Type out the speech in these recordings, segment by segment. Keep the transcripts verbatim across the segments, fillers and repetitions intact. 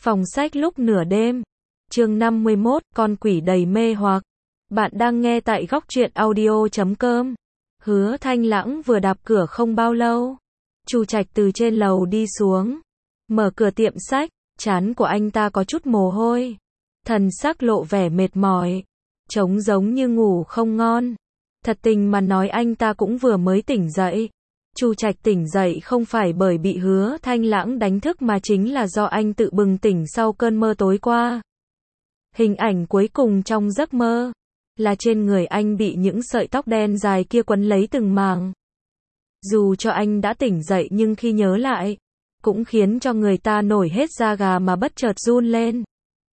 Phòng sách lúc nửa đêm. Chương năm mươi mốt, con quỷ đầy mê hoặc. Bạn đang nghe tại góc truyện audio chấm com. Hứa Thanh Lãng vừa đạp cửa không bao lâu, Chu Trạch từ trên lầu đi xuống, mở cửa tiệm sách, trán của anh ta có chút mồ hôi, thần sắc lộ vẻ mệt mỏi, trông giống như ngủ không ngon. Thật tình mà nói anh ta cũng vừa mới tỉnh dậy. Chu Trạch tỉnh dậy không phải bởi bị Hứa Thanh Lãng đánh thức mà chính là do anh tự bừng tỉnh sau cơn mơ tối qua. Hình ảnh cuối cùng trong giấc mơ là trên người anh bị những sợi tóc đen dài kia quấn lấy từng mảng. Dù cho anh đã tỉnh dậy nhưng khi nhớ lại, cũng khiến cho người ta nổi hết da gà mà bất chợt run lên.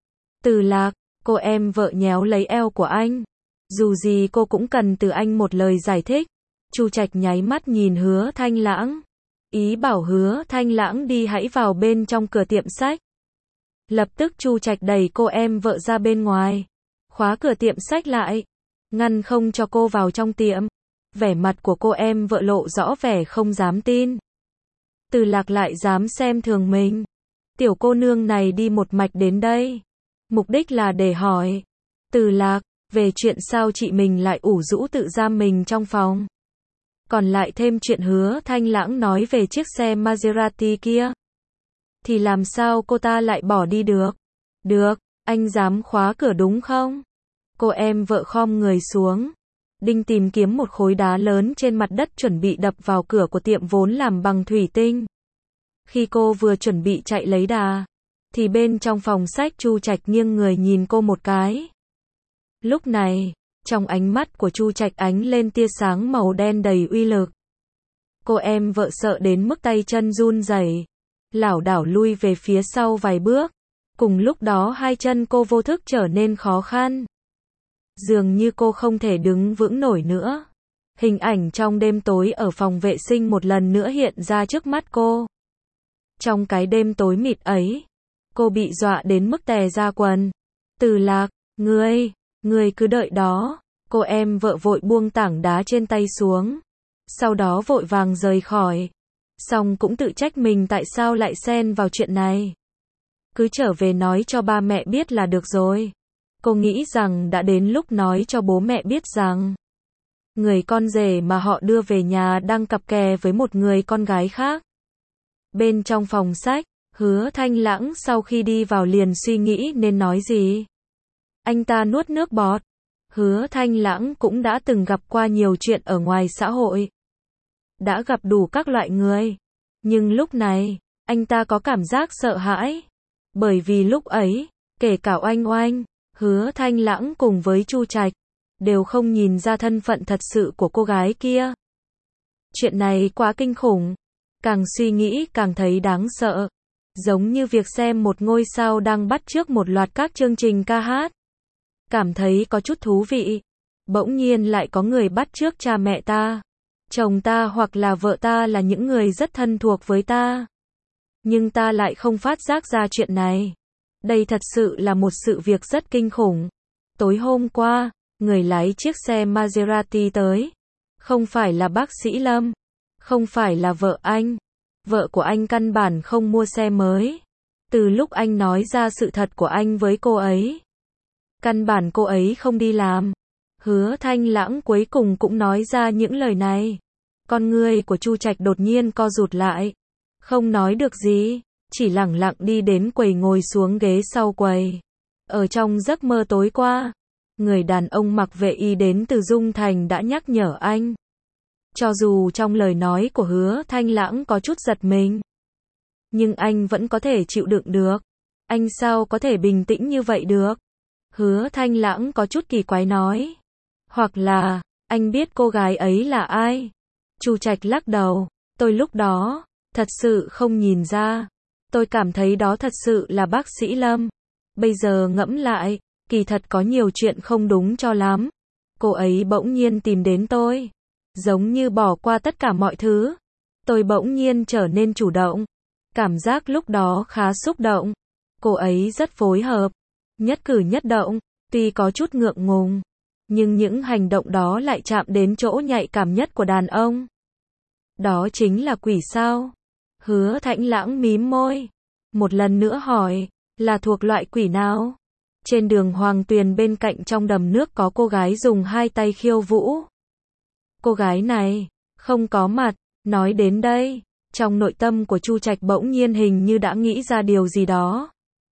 Từ Lạc, cô em vợ nhéo lấy eo của anh. Dù gì cô cũng cần từ anh một lời giải thích. Chu Trạch nháy mắt nhìn Hứa Thanh Lãng, ý bảo Hứa Thanh Lãng đi hãy vào bên trong cửa tiệm sách. Lập tức Chu Trạch đẩy cô em vợ ra bên ngoài, khóa cửa tiệm sách lại, ngăn không cho cô vào trong tiệm. Vẻ mặt của cô em vợ lộ rõ vẻ không dám tin. Từ Lạc lại dám xem thường mình. Tiểu cô nương này đi một mạch đến đây, mục đích là để hỏi Từ Lạc về chuyện sao chị mình lại ủ rũ tự giam mình trong phòng. Còn lại thêm chuyện Hứa Thanh Lãng nói về chiếc xe Maserati kia, thì làm sao cô ta lại bỏ đi được? Được, anh dám khóa cửa đúng không? Cô em vợ khom người xuống, định tìm kiếm một khối đá lớn trên mặt đất chuẩn bị đập vào cửa của tiệm vốn làm bằng thủy tinh. Khi cô vừa chuẩn bị chạy lấy đà, thì bên trong phòng sách Chu Trạch nghiêng người nhìn cô một cái. Lúc này, trong ánh mắt của Chu Trạch ánh lên tia sáng màu đen đầy uy lực. Cô em vợ sợ đến mức tay chân run rẩy, lảo đảo lui về phía sau vài bước. Cùng lúc đó hai chân cô vô thức trở nên khó khăn. Dường như cô không thể đứng vững nổi nữa. Hình ảnh trong đêm tối ở phòng vệ sinh một lần nữa hiện ra trước mắt cô. Trong cái đêm tối mịt ấy, cô bị dọa đến mức tè ra quần. Từ Lạc, ngươi, ngươi cứ đợi đó. Cô em vợ vội buông tảng đá trên tay xuống, sau đó vội vàng rời khỏi. Xong cũng tự trách mình tại sao lại xen vào chuyện này. Cứ trở về nói cho ba mẹ biết là được rồi. Cô nghĩ rằng đã đến lúc nói cho bố mẹ biết rằng người con rể mà họ đưa về nhà đang cặp kè với một người con gái khác. Bên trong phòng sách, Hứa Thanh Lãng sau khi đi vào liền suy nghĩ nên nói gì. Anh ta nuốt nước bọt. Hứa Thanh Lãng cũng đã từng gặp qua nhiều chuyện ở ngoài xã hội, đã gặp đủ các loại người. Nhưng lúc này, anh ta có cảm giác sợ hãi. Bởi vì lúc ấy, kể cả Oanh Oanh, Hứa Thanh Lãng cùng với Chu Trạch, đều không nhìn ra thân phận thật sự của cô gái kia. Chuyện này quá kinh khủng. Càng suy nghĩ càng thấy đáng sợ. Giống như việc xem một ngôi sao đang bắt chước một loạt các chương trình ca hát. Cảm thấy có chút thú vị. Bỗng nhiên lại có người bắt chước cha mẹ ta, chồng ta hoặc là vợ ta là những người rất thân thuộc với ta. Nhưng ta lại không phát giác ra chuyện này. Đây thật sự là một sự việc rất kinh khủng. Tối hôm qua, người lái chiếc xe Maserati tới. Không phải là bác sĩ Lâm. Không phải là vợ anh. Vợ của anh căn bản không mua xe mới. Từ lúc anh nói ra sự thật của anh với cô ấy, căn bản cô ấy không đi làm. Hứa Thanh Lãng cuối cùng cũng nói ra những lời này. Con người của Chu Trạch đột nhiên co rụt lại. Không nói được gì, chỉ lẳng lặng đi đến quầy ngồi xuống ghế sau quầy. Ở trong giấc mơ tối qua, người đàn ông mặc vệ y đến từ Dung Thành đã nhắc nhở anh. Cho dù trong lời nói của Hứa Thanh Lãng có chút giật mình, nhưng anh vẫn có thể chịu đựng được. Anh sao có thể bình tĩnh như vậy được? Hứa Thanh Lãng có chút kỳ quái nói. Hoặc là, anh biết cô gái ấy là ai? Chu Trạch lắc đầu. Tôi lúc đó, thật sự không nhìn ra. Tôi cảm thấy đó thật sự là bác sĩ Lâm. Bây giờ ngẫm lại, kỳ thật có nhiều chuyện không đúng cho lắm. Cô ấy bỗng nhiên tìm đến tôi, giống như bỏ qua tất cả mọi thứ. Tôi bỗng nhiên trở nên chủ động. Cảm giác lúc đó khá xúc động. Cô ấy rất phối hợp, nhất cử nhất động, tuy có chút ngượng ngùng, nhưng những hành động đó lại chạm đến chỗ nhạy cảm nhất của đàn ông. Đó chính là quỷ sao? Hứa Thanh Lãng mím môi, một lần nữa hỏi, Là thuộc loại quỷ nào? Trên đường Hoàng Tuyền bên cạnh trong đầm nước có cô gái dùng hai tay khiêu vũ. Cô gái này, không có mặt, nói đến đây, trong nội tâm của Chu Trạch bỗng nhiên hình như đã nghĩ ra điều gì đó.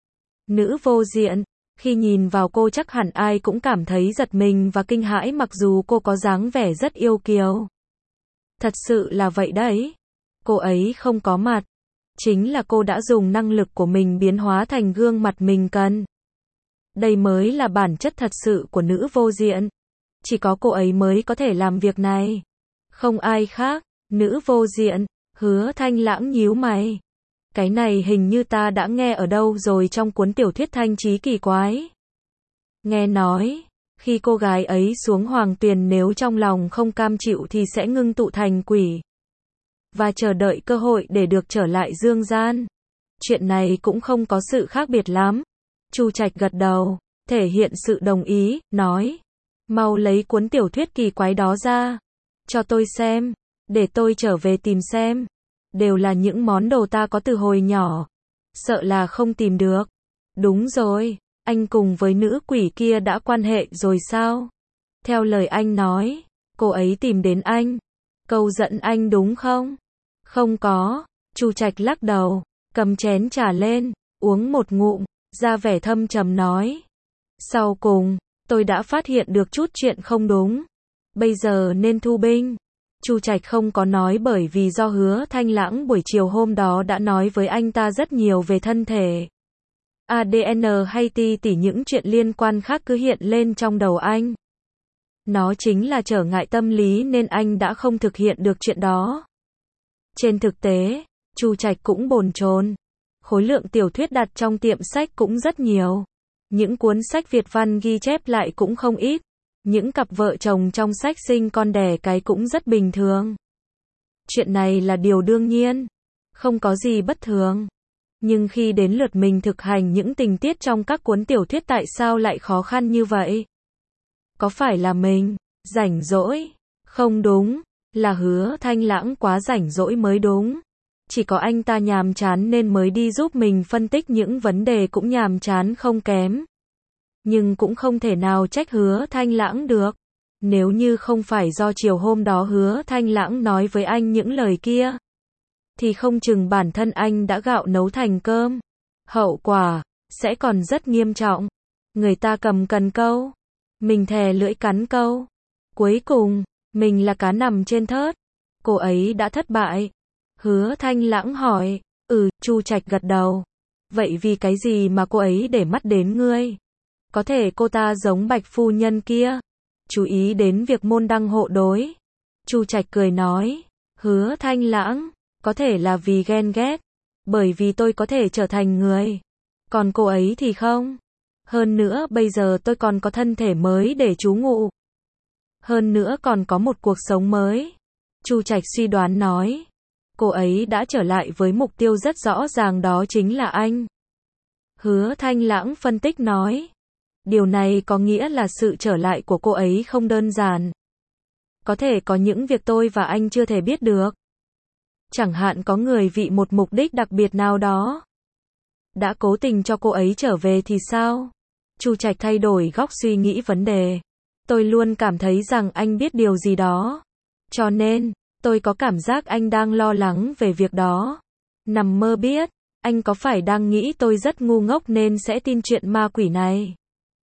Nữ vô diện, khi nhìn vào cô chắc hẳn ai cũng cảm thấy giật mình và kinh hãi mặc dù cô có dáng vẻ rất yêu kiều. Thật sự là vậy đấy. Cô ấy không có mặt. Chính là cô đã dùng năng lực của mình biến hóa thành gương mặt mình cần. Đây mới là bản chất thật sự của nữ vô diện. Chỉ có cô ấy mới có thể làm việc này. Không ai khác. Nữ vô diện, Hứa Thanh Lãng nhíu mày. Cái này hình như ta đã nghe ở đâu rồi trong cuốn tiểu thuyết Thanh Trí Kỳ Quái. Nghe nói, khi cô gái ấy xuống Hoàng Tuyền nếu trong lòng không cam chịu thì sẽ ngưng tụ thành quỷ. Và chờ đợi cơ hội để được trở lại dương gian. Chuyện này cũng không có sự khác biệt lắm. Chu Trạch gật đầu, thể hiện sự đồng ý, nói. Mau lấy cuốn tiểu thuyết kỳ quái đó ra. Cho tôi xem. Để tôi trở về tìm xem. Đều là những món đồ ta có từ hồi nhỏ. Sợ là không tìm được. Đúng rồi, anh cùng với nữ quỷ kia đã quan hệ rồi sao? Theo lời anh nói, cô ấy tìm đến anh. Câu dẫn anh đúng không? Không có. Chu Trạch lắc đầu, cầm chén trà lên, uống một ngụm, ra vẻ thâm trầm nói. Sau cùng, tôi đã phát hiện được chút chuyện không đúng. Bây giờ nên thu binh. Chu Trạch không có nói bởi vì do Hứa Thanh Lãng buổi chiều hôm đó đã nói với anh ta rất nhiều về thân thể. a đê en hay ti tỉ những chuyện liên quan khác cứ hiện lên trong đầu anh. Nó chính là trở ngại tâm lý nên anh đã không thực hiện được chuyện đó. Trên thực tế, Chu Trạch cũng bồn chồn. Khối lượng tiểu thuyết đặt trong tiệm sách cũng rất nhiều. Những cuốn sách Việt văn ghi chép lại cũng không ít. Những cặp vợ chồng trong sách sinh con đẻ cái cũng rất bình thường. Chuyện này là điều đương nhiên. Không có gì bất thường. Nhưng khi đến lượt mình thực hành những tình tiết trong các cuốn tiểu thuyết tại sao lại khó khăn như vậy? Có phải là mình rảnh rỗi? Không đúng. Là Hứa Thanh Lãng quá rảnh rỗi mới đúng. Chỉ có anh ta nhàm chán nên mới đi giúp mình phân tích những vấn đề cũng nhàm chán không kém. Nhưng cũng không thể nào trách Hứa Thanh Lãng được. Nếu như không phải do chiều hôm đó Hứa Thanh Lãng nói với anh những lời kia, thì không chừng bản thân anh đã gạo nấu thành cơm. Hậu quả sẽ còn rất nghiêm trọng. Người ta cầm cần câu, mình thè lưỡi cắn câu. Cuối cùng, mình là cá nằm trên thớt. Cô ấy đã thất bại. Hứa Thanh Lãng hỏi. Ừ, Chu Trạch gật đầu. Vậy vì cái gì mà cô ấy để mắt đến ngươi? Có thể cô ta giống Bạch phu nhân kia. Chú ý đến việc môn đăng hộ đối. Chu Trạch cười nói. Hứa Thanh Lãng. Có thể là vì ghen ghét. Bởi vì tôi có thể trở thành người. Còn cô ấy thì không. Hơn nữa bây giờ tôi còn có thân thể mới để trú ngụ. Hơn nữa còn có một cuộc sống mới. Chu Trạch suy đoán nói. Cô ấy đã trở lại với mục tiêu rất rõ ràng đó chính là anh. Hứa Thanh Lãng phân tích nói. Điều này có nghĩa là sự trở lại của cô ấy không đơn giản. Có thể có những việc tôi và anh chưa thể biết được. Chẳng hạn có người vì một mục đích đặc biệt nào đó đã cố tình cho cô ấy trở về thì sao? Chu Trạch thay đổi góc suy nghĩ vấn đề. Tôi luôn cảm thấy rằng anh biết điều gì đó. Cho nên, tôi có cảm giác anh đang lo lắng về việc đó. Nằm mơ biết, anh có phải đang nghĩ tôi rất ngu ngốc nên sẽ tin chuyện ma quỷ này?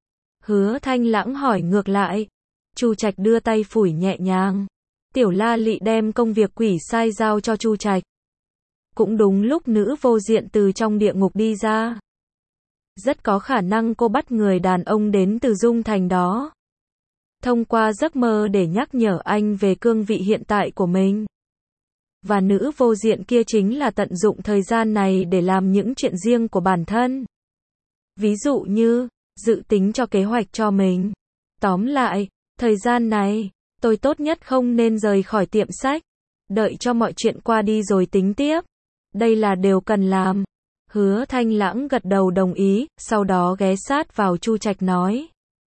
Hứa Thanh Lãng hỏi ngược lại. Chu Trạch đưa tay phủi nhẹ nhàng. Tiểu La Lị đem công việc quỷ sai giao cho Chu Trạch. Cũng đúng lúc nữ vô diện từ trong địa ngục đi ra. Rất có khả năng cô bắt người đàn ông đến từ Dung Thành đó. Thông qua giấc mơ để nhắc nhở anh về cương vị hiện tại của mình. Và nữ vô diện kia chính là tận dụng thời gian này để làm những chuyện riêng của bản thân. Ví dụ như, dự tính cho kế hoạch cho mình. Tóm lại, thời gian này, tôi tốt nhất không nên rời khỏi tiệm sách. Đợi cho mọi chuyện qua đi rồi tính tiếp. Đây là điều cần làm. Hứa Thanh Lãng gật đầu đồng ý, sau đó ghé sát vào Chu Trạch nói.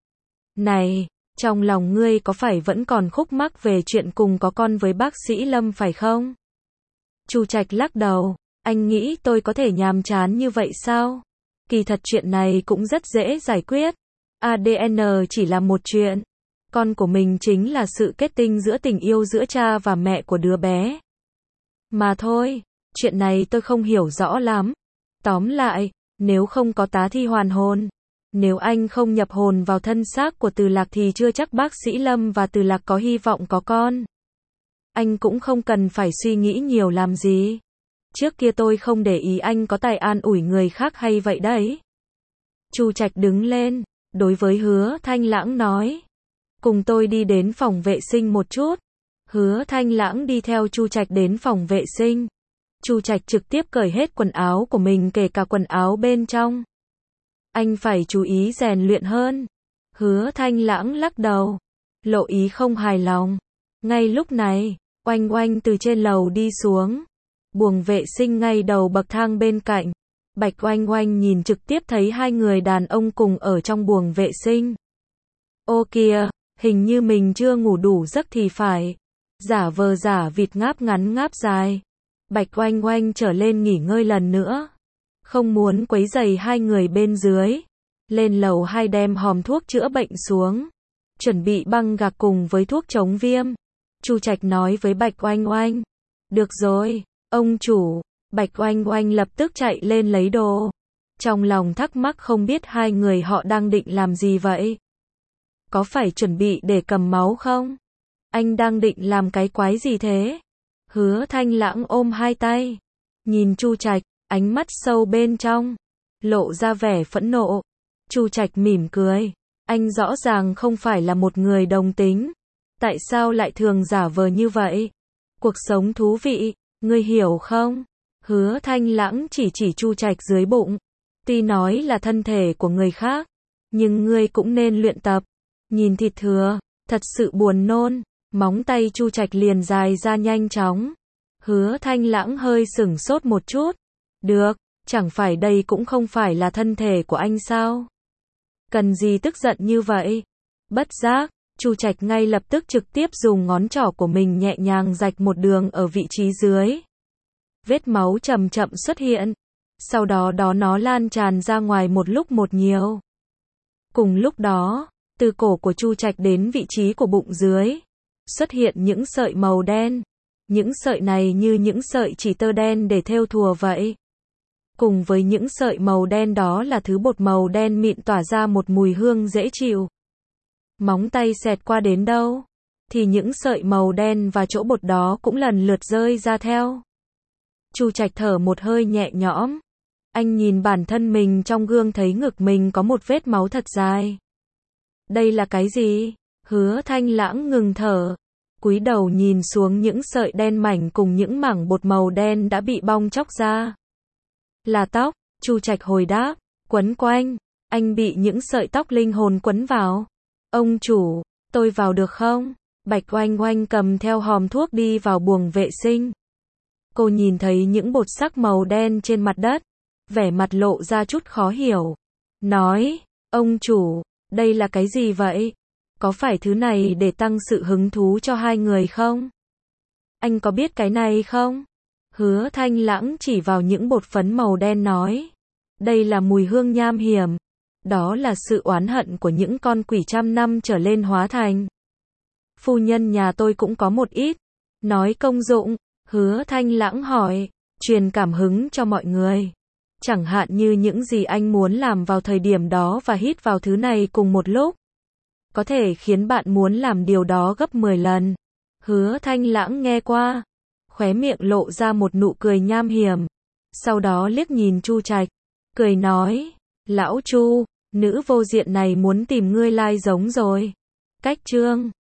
Này, trong lòng ngươi có phải vẫn còn khúc mắc về chuyện cùng có con với bác sĩ Lâm phải không? Chu Trạch lắc đầu, anh nghĩ tôi có thể nhàm chán như vậy sao? Kỳ thật chuyện này cũng rất dễ giải quyết. a đê en chỉ là một chuyện. Con của mình chính là sự kết tinh giữa tình yêu giữa cha và mẹ của đứa bé. Mà thôi, chuyện này tôi không hiểu rõ lắm. Tóm lại, nếu không có tá thi hoàn hồn, nếu anh không nhập hồn vào thân xác của Từ Lạc thì chưa chắc bác sĩ Lâm và Từ Lạc có hy vọng có con. Anh cũng không cần phải suy nghĩ nhiều làm gì. Trước kia tôi không để ý anh có tài an ủi người khác hay vậy đấy. Chu Trạch đứng lên, đối với Hứa Thanh Lãng nói. Cùng tôi đi đến phòng vệ sinh một chút. Hứa Thanh Lãng đi theo Chu Trạch đến phòng vệ sinh. Chu Trạch trực tiếp cởi hết quần áo của mình kể cả quần áo bên trong. Anh phải chú ý rèn luyện hơn. Hứa Thanh Lãng lắc đầu, lộ ý không hài lòng. Ngay lúc này, Oanh Oanh từ trên lầu đi xuống. Buồng vệ sinh ngay đầu bậc thang bên cạnh. Bạch Oanh Oanh nhìn trực tiếp thấy hai người đàn ông cùng ở trong buồng vệ sinh. Ô kìa, hình như mình chưa ngủ đủ giấc thì phải. Giả vờ giả vịt ngáp ngắn ngáp dài. Bạch Oanh Oanh trở lên nghỉ ngơi lần nữa. Không muốn quấy rầy hai người bên dưới. Lên lầu hai đem hòm thuốc chữa bệnh xuống. Chuẩn bị băng gạc cùng với thuốc chống viêm. Chu Trạch nói với Bạch Oanh Oanh. Được rồi, ông chủ. Bạch Oanh Oanh lập tức chạy lên lấy đồ. Trong lòng thắc mắc không biết hai người họ đang định làm gì vậy. Có phải chuẩn bị để cầm máu không? Anh đang định làm cái quái gì thế? Hứa Thanh Lãng ôm hai tay. Nhìn Chu Trạch, ánh mắt sâu bên trong. Lộ ra vẻ phẫn nộ. Chu Trạch mỉm cười. Anh rõ ràng không phải là một người đồng tính. Tại sao lại thường giả vờ như vậy? Cuộc sống thú vị, ngươi hiểu không? Hứa Thanh Lãng chỉ chỉ Chu Trạch dưới bụng. Tuy nói là thân thể của người khác, nhưng ngươi cũng nên luyện tập. Nhìn thịt thừa, thật sự buồn nôn. Móng tay Chu Trạch liền dài ra nhanh chóng. Hứa Thanh Lãng hơi sửng sốt một chút. Được, chẳng phải đây cũng không phải là thân thể của anh sao? Cần gì tức giận như vậy? Bất giác, Chu Trạch ngay lập tức trực tiếp dùng ngón trỏ của mình nhẹ nhàng rạch một đường ở vị trí dưới. Vết máu chậm chậm xuất hiện. Sau đó đó nó lan tràn ra ngoài một lúc một nhiều. Cùng lúc đó, từ cổ của Chu Trạch đến vị trí của bụng dưới, xuất hiện những sợi màu đen. Những sợi này như những sợi chỉ tơ đen để thêu thùa vậy. Cùng với những sợi màu đen đó là thứ bột màu đen mịn tỏa ra một mùi hương dễ chịu. Móng tay xẹt qua đến đâu, thì những sợi màu đen và chỗ bột đó cũng lần lượt rơi ra theo. Chu Trạch thở một hơi nhẹ nhõm. Anh nhìn bản thân mình trong gương thấy ngực mình có một vết máu thật dài. Đây là cái gì? Hứa Thanh Lãng ngừng thở. Cúi đầu nhìn xuống những sợi đen mảnh cùng những mảng bột màu đen đã bị bong tróc ra. Là tóc, Chu Trạch hồi đáp, quấn quanh. Anh bị những sợi tóc linh hồn quấn vào. Ông chủ, tôi vào được không? Bạch Oanh Oanh cầm theo hòm thuốc đi vào buồng vệ sinh. Cô nhìn thấy những bột sắc màu đen trên mặt đất. Vẻ mặt lộ ra chút khó hiểu. Nói, ông chủ, đây là cái gì vậy? Có phải thứ này để tăng sự hứng thú cho hai người không? Anh có biết cái này không? Hứa Thanh Lãng chỉ vào những bột phấn màu đen nói. Đây là mùi hương nham hiểm. Đó là sự oán hận của những con quỷ trăm năm trở lên hóa thành. Phu nhân nhà tôi cũng có một ít. Nói công dụng, Hứa Thanh Lãng hỏi, truyền cảm hứng cho mọi người. Chẳng hạn như những gì anh muốn làm vào thời điểm đó và hít vào thứ này cùng một lúc. Có thể khiến bạn muốn làm điều đó gấp mười lần. Hứa Thanh Lãng nghe qua. Khóe miệng lộ ra một nụ cười nham hiểm. Sau đó liếc nhìn Chu Trạch. Cười nói. Lão Chu, nữ vô diện này muốn tìm ngươi lai giống rồi. Cách chương.